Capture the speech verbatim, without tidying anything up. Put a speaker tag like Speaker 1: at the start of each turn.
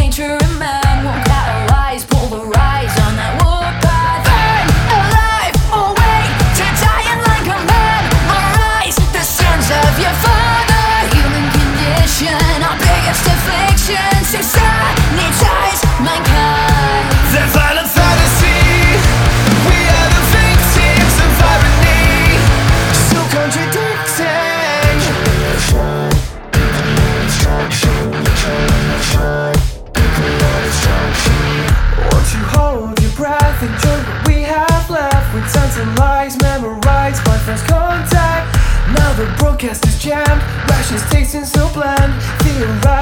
Speaker 1: nature in man won't catalyze, pulverize on that warpath. Burn alive, awake to dying like a man. Arise, the sins of your father. Human condition, our biggest affliction, to sanitize mankind.
Speaker 2: The violent fantasy, we are the victims of irony, so contradicting. Won't you hold your breath, enjoy what we have left, with tons of lies memorized by first contact. Now the broadcast is jammed, rations tasting so bland, theorize